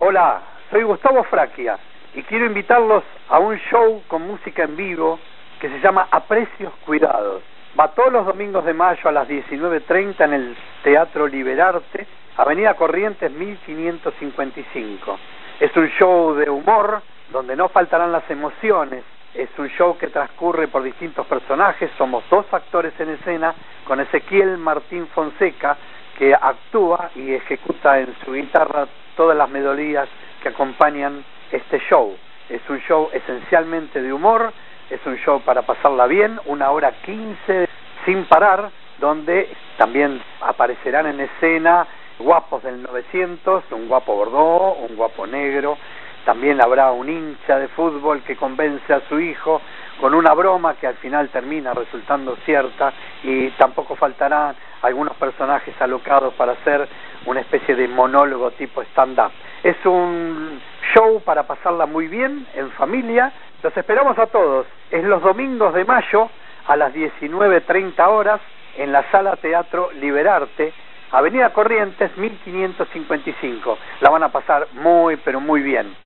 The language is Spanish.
Hola, soy Gustavo Fraquia y quiero invitarlos a un show con música en vivo que se llama A Precios Cuidados. Va todos los domingos de mayo a las 19:30 en el Teatro Liberarte, Avenida Corrientes 1555. Es un show de humor donde no faltarán las emociones. Es un show que transcurre por distintos personajes. Somos dos actores en escena con Ezequiel Martín Fonseca, que actúa y ejecuta en su guitarra todas las melodías que acompañan este show. Es un show esencialmente de humor, es un show para pasarla bien, 1h15 sin parar, donde también aparecerán en escena guapos del 900, un guapo bordó, un guapo negro. También habrá un hincha de fútbol que convence a su hijo con una broma que al final termina resultando cierta, y tampoco faltarán algunos personajes alocados para hacer una especie de monólogo tipo stand-up. Es un show para pasarla muy bien, en familia. Los esperamos a todos. Es los domingos de mayo a las 19:30 horas en la Sala Teatro Liberarte, Avenida Corrientes 1555. La van a pasar muy, pero muy bien.